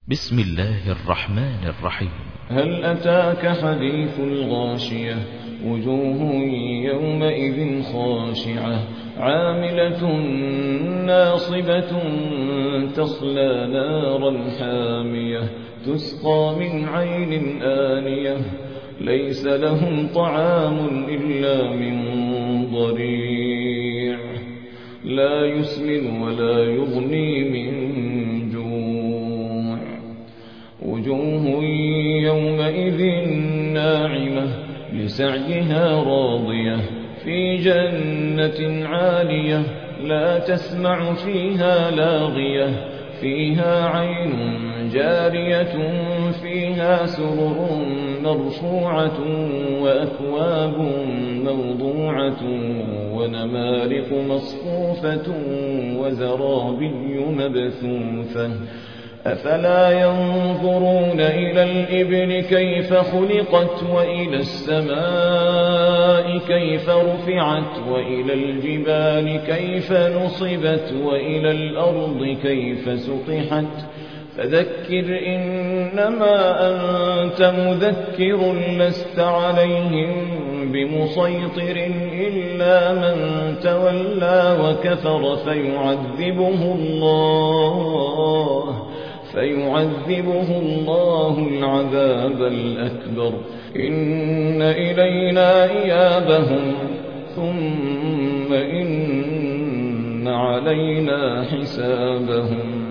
بسم الله الرحمن الرحيم. هل أتاك حديث الغاشية وجوه يومئذ خاشعة عاملة ناصبة تصلى نارا حامية تسقى من عين آنية ليس لهم طعام إلا من ضريع لا يسمن ولا يغني من جوع وجوه يومئذ ناعمة لسعيها راضية في جنة عالية لا تسمع فيها لاغية فيها عين جارية فيها سرر مرفوعة وأكواب موضوعة ونمارق مصفوفة وزرابي مبثوثة أفلا ينظرون إلى الإبل كيف خلقت وإلى السماء كيف رفعت وإلى الجبال كيف نصبت وإلى الأرض كيف سطحت فذكر إنما أنت مذكر لست عليهم بمسيطر إلا من تولى وكفر فيعذبه الله العذاب الأكبر إن إلينا إيابهم ثم إن علينا حسابهم